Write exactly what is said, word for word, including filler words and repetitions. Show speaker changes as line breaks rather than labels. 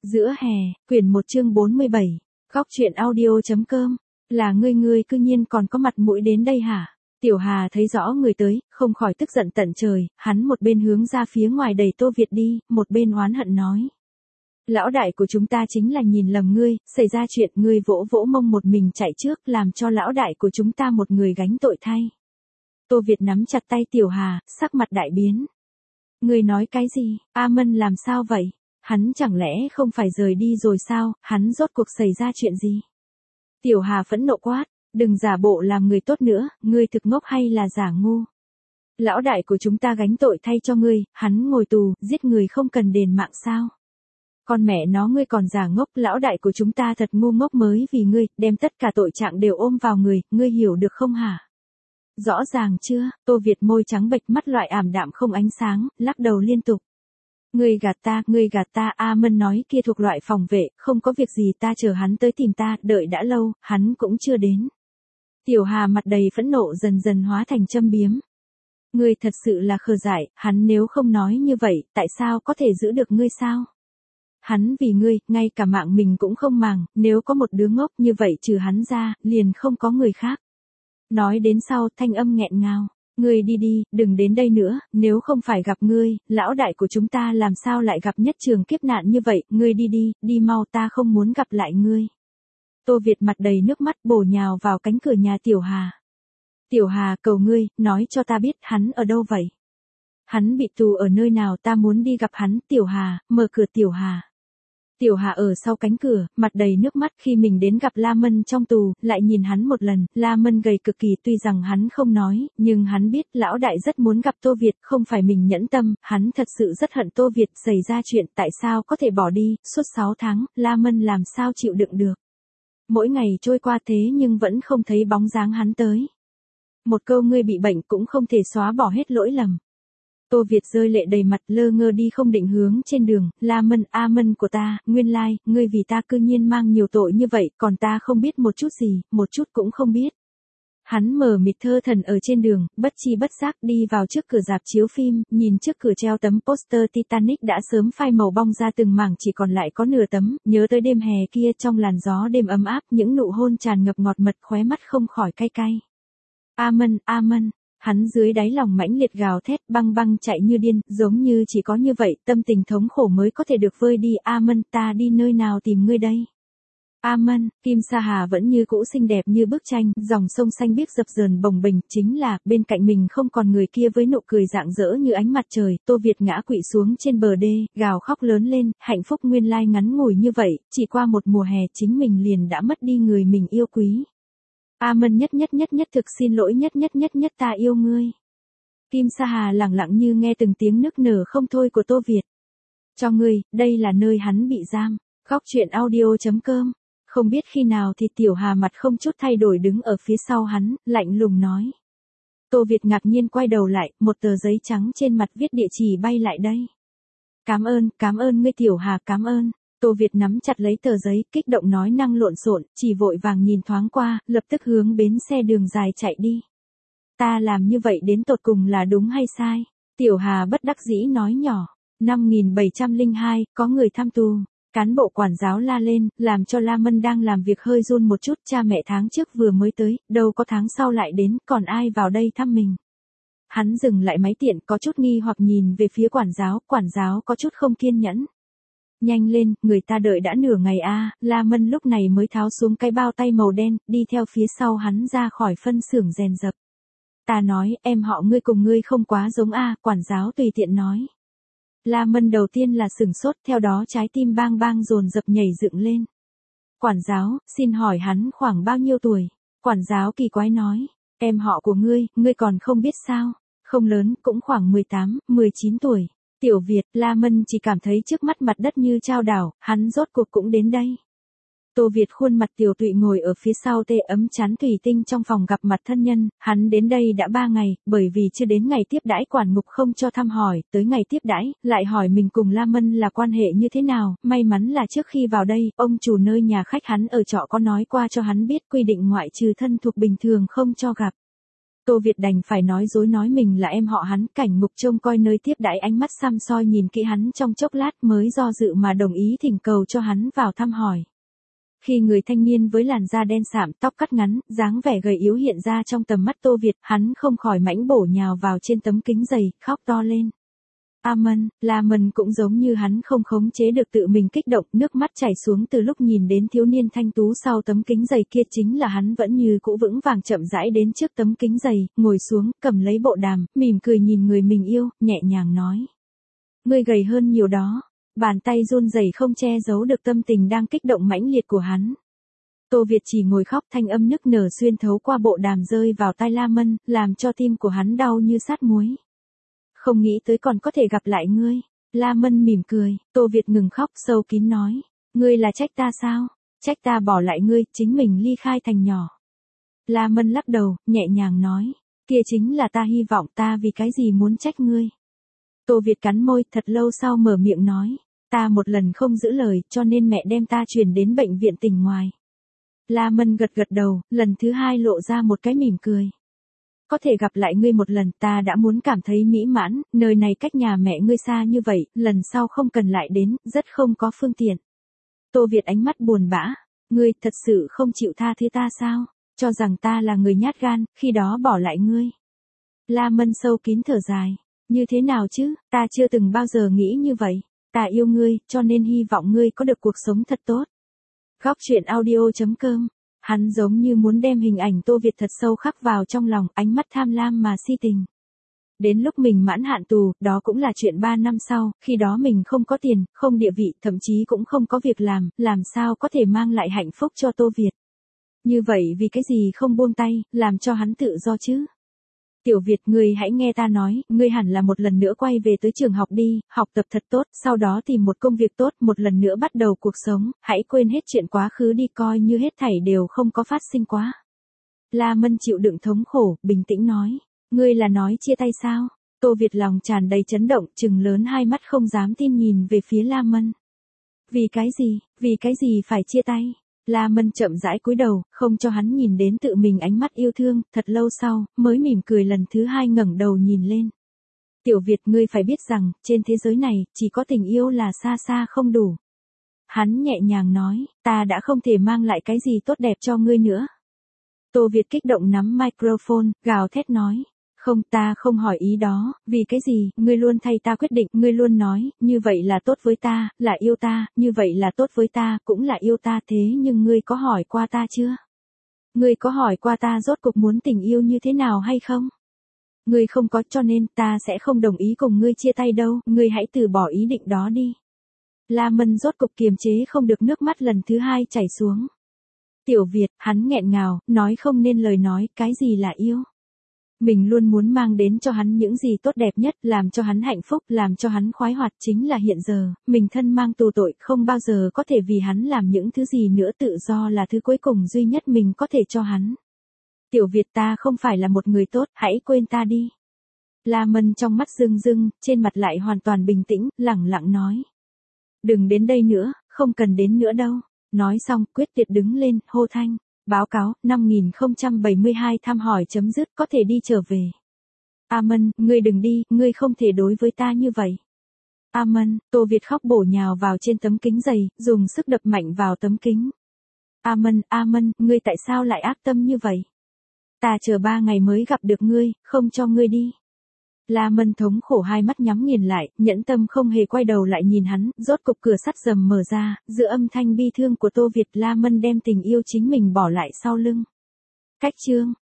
Giữa hè, quyển một chương bốn mươi bảy, góc truyện audio.com, là ngươi ngươi cư nhiên còn có mặt mũi đến đây hả? Tiểu Hà thấy rõ người tới, không khỏi tức giận tận trời, hắn một bên hướng ra phía ngoài đẩy Tô Việt đi, một bên oán hận nói. Lão đại của chúng ta chính là nhìn lầm ngươi, xảy ra chuyện ngươi vỗ vỗ mông một mình chạy trước làm cho lão đại của chúng ta một người gánh tội thay. Tô Việt nắm chặt tay Tiểu Hà, sắc mặt đại biến. Ngươi nói cái gì, A Mân làm sao vậy? Hắn chẳng lẽ không phải rời đi rồi sao, hắn rốt cuộc xảy ra chuyện gì? Tiểu Hà phẫn nộ quát, đừng giả bộ làm người tốt nữa, ngươi thực ngốc hay là giả ngu? Lão đại của chúng ta gánh tội thay cho ngươi, hắn ngồi tù, giết người không cần đền mạng sao? Con mẹ nó ngươi còn giả ngốc, lão đại của chúng ta thật ngu ngốc mới vì ngươi, đem tất cả tội trạng đều ôm vào người, ngươi hiểu được không hả? Rõ ràng chưa? Tô Việt môi trắng bệch, mắt loại ảm đạm không ánh sáng, lắc đầu liên tục. Ngươi gạt ta, ngươi gạt ta, A Mân nói kia thuộc loại phòng vệ, không có việc gì, ta chờ hắn tới tìm ta, đợi đã lâu, hắn cũng chưa đến. Tiểu Hà mặt đầy phẫn nộ dần dần hóa thành châm biếm. Ngươi thật sự là khờ dại, hắn nếu không nói như vậy, tại sao có thể giữ được ngươi sao? Hắn vì ngươi, ngay cả mạng mình cũng không màng, nếu có một đứa ngốc như vậy trừ hắn ra, liền không có người khác. Nói đến sau, thanh âm nghẹn ngào. Ngươi đi đi, đừng đến đây nữa, nếu không phải gặp ngươi, lão đại của chúng ta làm sao lại gặp nhất trường kiếp nạn như vậy, ngươi đi đi, đi mau, ta không muốn gặp lại ngươi. Tô Việt mặt đầy nước mắt bổ nhào vào cánh cửa nhà Tiểu Hà. Tiểu Hà, cầu ngươi, nói cho ta biết hắn ở đâu vậy? Hắn bị tù ở nơi nào, ta muốn đi gặp hắn. Tiểu Hà, mở cửa. Tiểu Hà. Tiểu Hà ở sau cánh cửa, mặt đầy nước mắt khi mình đến gặp La Mân trong tù, lại nhìn hắn một lần, La Mân gầy cực kỳ, tuy rằng hắn không nói, nhưng hắn biết lão đại rất muốn gặp Tô Việt, không phải mình nhẫn tâm, hắn thật sự rất hận Tô Việt, xảy ra chuyện tại sao có thể bỏ đi, suốt sáu tháng, La Mân làm sao chịu đựng được. Mỗi ngày trôi qua thế nhưng vẫn không thấy bóng dáng hắn tới. Một câu ngươi bị bệnh cũng không thể xóa bỏ hết lỗi lầm. Tô Việt rơi lệ đầy mặt, lơ ngơ đi không định hướng trên đường. La Mân, A Mân của ta, nguyên lai, ngươi vì ta cư nhiên mang nhiều tội như vậy, còn ta không biết một chút gì, một chút cũng không biết. Hắn mờ mịt thơ thần ở trên đường, bất chi bất giác đi vào trước cửa rạp chiếu phim, nhìn trước cửa treo tấm poster Titanic đã sớm phai màu bong ra từng mảng, chỉ còn lại có nửa tấm, nhớ tới đêm hè kia trong làn gió đêm ấm áp, những nụ hôn tràn ngập ngọt mật, khóe mắt không khỏi cay cay. A Mân, A Mân. Hắn dưới đáy lòng mãnh liệt gào thét, băng băng chạy như điên, giống như chỉ có như vậy, tâm tình thống khổ mới có thể được vơi đi. A Mân, ta đi nơi nào tìm ngươi đây? A Mân, Kim Sa Hà vẫn như cũ xinh đẹp như bức tranh, dòng sông xanh biếc dập dờn bồng bềnh, chính là, bên cạnh mình không còn người kia với nụ cười rạng rỡ như ánh mặt trời. Tô Việt ngã quỵ xuống trên bờ đê, gào khóc lớn lên, hạnh phúc nguyên lai ngắn ngủi như vậy, chỉ qua một mùa hè chính mình liền đã mất đi người mình yêu quý. A Mân nhất nhất nhất nhất thực xin lỗi, nhất nhất nhất nhất ta yêu ngươi. Kim Sa Hà lặng lặng như nghe từng tiếng nức nở không thôi của Tô Việt. Cho ngươi, đây là nơi hắn bị giam. Góc truyện audio.com. Không biết khi nào thì Tiểu Hà mặt không chút thay đổi đứng ở phía sau hắn, lạnh lùng nói. Tô Việt ngạc nhiên quay đầu lại, một tờ giấy trắng trên mặt viết địa chỉ bay lại đây. Cảm ơn, cảm ơn ngươi Tiểu Hà, cảm ơn. Tô Việt nắm chặt lấy tờ giấy, kích động nói năng lộn xộn, chỉ vội vàng nhìn thoáng qua, lập tức hướng bến xe đường dài chạy đi. Ta làm như vậy đến tột cùng là đúng hay sai? Tiểu Hà bất đắc dĩ nói nhỏ. Năm nghìn bảy trăm lẻ hai, có người thăm tù. Cán bộ quản giáo la lên, làm cho La Mân đang làm việc hơi run một chút, cha mẹ tháng trước vừa mới tới, đâu có tháng sau lại đến, còn ai vào đây thăm mình? Hắn dừng lại máy tiện, có chút nghi hoặc nhìn về phía quản giáo, quản giáo có chút không kiên nhẫn. Nhanh lên, người ta đợi đã nửa ngày a. À, La Mân lúc này mới tháo xuống cái bao tay màu đen, đi theo phía sau hắn ra khỏi phân xưởng rèn dập. Ta nói, em họ ngươi cùng ngươi không quá giống a. À, quản giáo tùy tiện nói. La Mân đầu tiên là sửng sốt, theo đó trái tim bang bang dồn dập nhảy dựng lên. Quản giáo, xin hỏi hắn khoảng bao nhiêu tuổi? Quản giáo kỳ quái nói, em họ của ngươi, ngươi còn không biết sao? Không lớn, cũng khoảng mười tám, mười chín tuổi. Tiểu Việt, La Mân chỉ cảm thấy trước mắt mặt đất như chao đảo, hắn rốt cuộc cũng đến đây. Tô Việt khuôn mặt tiểu tụy ngồi ở phía sau tê ấm chắn thủy tinh trong phòng gặp mặt thân nhân, hắn đến đây đã ba ngày, bởi vì chưa đến ngày tiếp đãi quản ngục không cho thăm hỏi, tới ngày tiếp đãi, lại hỏi mình cùng La Mân là quan hệ như thế nào, may mắn là trước khi vào đây, ông chủ nơi nhà khách hắn ở trọ có nói qua cho hắn biết quy định ngoại trừ thân thuộc bình thường không cho gặp. Tô Việt đành phải nói dối nói mình là em họ hắn. Cảnh Ngục trông coi nơi tiếp đãi ánh mắt săm soi nhìn kỹ hắn trong chốc lát mới do dự mà đồng ý thỉnh cầu cho hắn vào thăm hỏi. Khi người thanh niên với làn da đen sạm, tóc cắt ngắn, dáng vẻ gầy yếu hiện ra trong tầm mắt Tô Việt, hắn không khỏi mãnh bổ nhào vào trên tấm kính dày, khóc to lên. Amen, La Mân cũng giống như hắn không khống chế được tự mình kích động, nước mắt chảy xuống từ lúc nhìn đến thiếu niên thanh tú sau tấm kính dày kia. Chính là hắn vẫn như cũ vững vàng chậm rãi đến trước tấm kính dày, ngồi xuống, cầm lấy bộ đàm, mỉm cười nhìn người mình yêu, nhẹ nhàng nói. Ngươi gầy hơn nhiều đó. Bàn tay run rẩy không che giấu được tâm tình đang kích động mãnh liệt của hắn. Tô Việt chỉ ngồi khóc, thanh âm nức nở xuyên thấu qua bộ đàm rơi vào tai La Mân, làm cho tim của hắn đau như sát muối. Không nghĩ tới còn có thể gặp lại ngươi. La Mân mỉm cười. Tô Việt ngừng khóc, sâu kín nói. Ngươi là trách ta sao? Trách ta bỏ lại ngươi, chính mình ly khai thành nhỏ. La Mân lắc đầu, nhẹ nhàng nói. Kia chính là ta hy vọng, ta vì cái gì muốn trách ngươi. Tô Việt cắn môi, thật lâu sau mở miệng nói. Ta một lần không giữ lời, cho nên mẹ đem ta chuyển đến bệnh viện tỉnh ngoài. La Mân gật gật đầu, lần thứ hai lộ ra một cái mỉm cười. Có thể gặp lại ngươi một lần, ta đã muốn cảm thấy mỹ mãn, nơi này cách nhà mẹ ngươi xa như vậy, lần sau không cần lại đến, rất không có phương tiện. Tô Việt ánh mắt buồn bã. Ngươi thật sự không chịu tha thứ ta sao? Cho rằng ta là người nhát gan, khi đó bỏ lại ngươi. La Mân sâu kín thở dài. Như thế nào chứ, ta chưa từng bao giờ nghĩ như vậy. Ta yêu ngươi, cho nên hy vọng ngươi có được cuộc sống thật tốt. Góc truyện audio chấm com. Hắn giống như muốn đem hình ảnh Tô Việt thật sâu khắc vào trong lòng, ánh mắt tham lam mà si tình. Đến lúc mình mãn hạn tù, đó cũng là chuyện ba năm sau, khi đó mình không có tiền, không địa vị, thậm chí cũng không có việc làm, làm sao có thể mang lại hạnh phúc cho Tô Việt. Như vậy vì cái gì không buông tay, làm cho hắn tự do chứ? Tiểu Việt, ngươi hãy nghe ta nói, ngươi hẳn là một lần nữa quay về tới trường học đi, học tập thật tốt, sau đó tìm một công việc tốt, một lần nữa bắt đầu cuộc sống, hãy quên hết chuyện quá khứ đi, coi như hết thảy đều không có phát sinh quá. La Mân chịu đựng thống khổ, bình tĩnh nói, ngươi là nói chia tay sao? Tô Việt lòng tràn đầy chấn động, trừng lớn hai mắt không dám tin nhìn về phía La Mân. Vì cái gì, vì cái gì phải chia tay? La Mân chậm rãi cúi đầu, không cho hắn nhìn đến tự mình ánh mắt yêu thương, thật lâu sau, mới mỉm cười lần thứ hai ngẩng đầu nhìn lên. Tiểu Việt, ngươi phải biết rằng, trên thế giới này, chỉ có tình yêu là xa xa không đủ. Hắn nhẹ nhàng nói, ta đã không thể mang lại cái gì tốt đẹp cho ngươi nữa. Tô Việt kích động nắm microphone, gào thét nói. Không, ta không hỏi ý đó, vì cái gì, ngươi luôn thay ta quyết định, ngươi luôn nói, như vậy là tốt với ta, là yêu ta, như vậy là tốt với ta, cũng là yêu ta, thế nhưng ngươi có hỏi qua ta chưa? Ngươi có hỏi qua ta rốt cuộc muốn tình yêu như thế nào hay không? Ngươi không có, cho nên ta sẽ không đồng ý cùng ngươi chia tay đâu, ngươi hãy từ bỏ ý định đó đi. La Mân rốt cục kiềm chế không được, nước mắt lần thứ hai chảy xuống. Tiểu Việt, hắn nghẹn ngào, nói không nên lời nói, cái gì là yêu? Mình luôn muốn mang đến cho hắn những gì tốt đẹp nhất, làm cho hắn hạnh phúc, làm cho hắn khoái hoạt, chính là hiện giờ, mình thân mang tù tội, không bao giờ có thể vì hắn làm những thứ gì nữa, tự do là thứ cuối cùng duy nhất mình có thể cho hắn. Tiểu Việt, ta không phải là một người tốt, hãy quên ta đi. La Mân trong mắt rưng rưng, trên mặt lại hoàn toàn bình tĩnh, lẳng lặng nói. Đừng đến đây nữa, không cần đến nữa đâu. Nói xong, quyết liệt đứng lên, hô thanh. Báo cáo, năm nghìn không trăm bảy mươi hai thăm hỏi chấm dứt, có thể đi trở về. Amen, ngươi đừng đi, ngươi không thể đối với ta như vậy. Amen, Tô Việt khóc bổ nhào vào trên tấm kính dày, dùng sức đập mạnh vào tấm kính. Amen, Amen, ngươi tại sao lại ác tâm như vậy? Ta chờ ba ngày mới gặp được ngươi, không cho ngươi đi. La Mân thống khổ hai mắt nhắm nghiền lại, nhẫn tâm không hề quay đầu lại nhìn hắn, rốt cục cửa sắt rầm mở ra, giữa âm thanh bi thương của Tô Việt, La Mân đem tình yêu chính mình bỏ lại sau lưng. Cách chương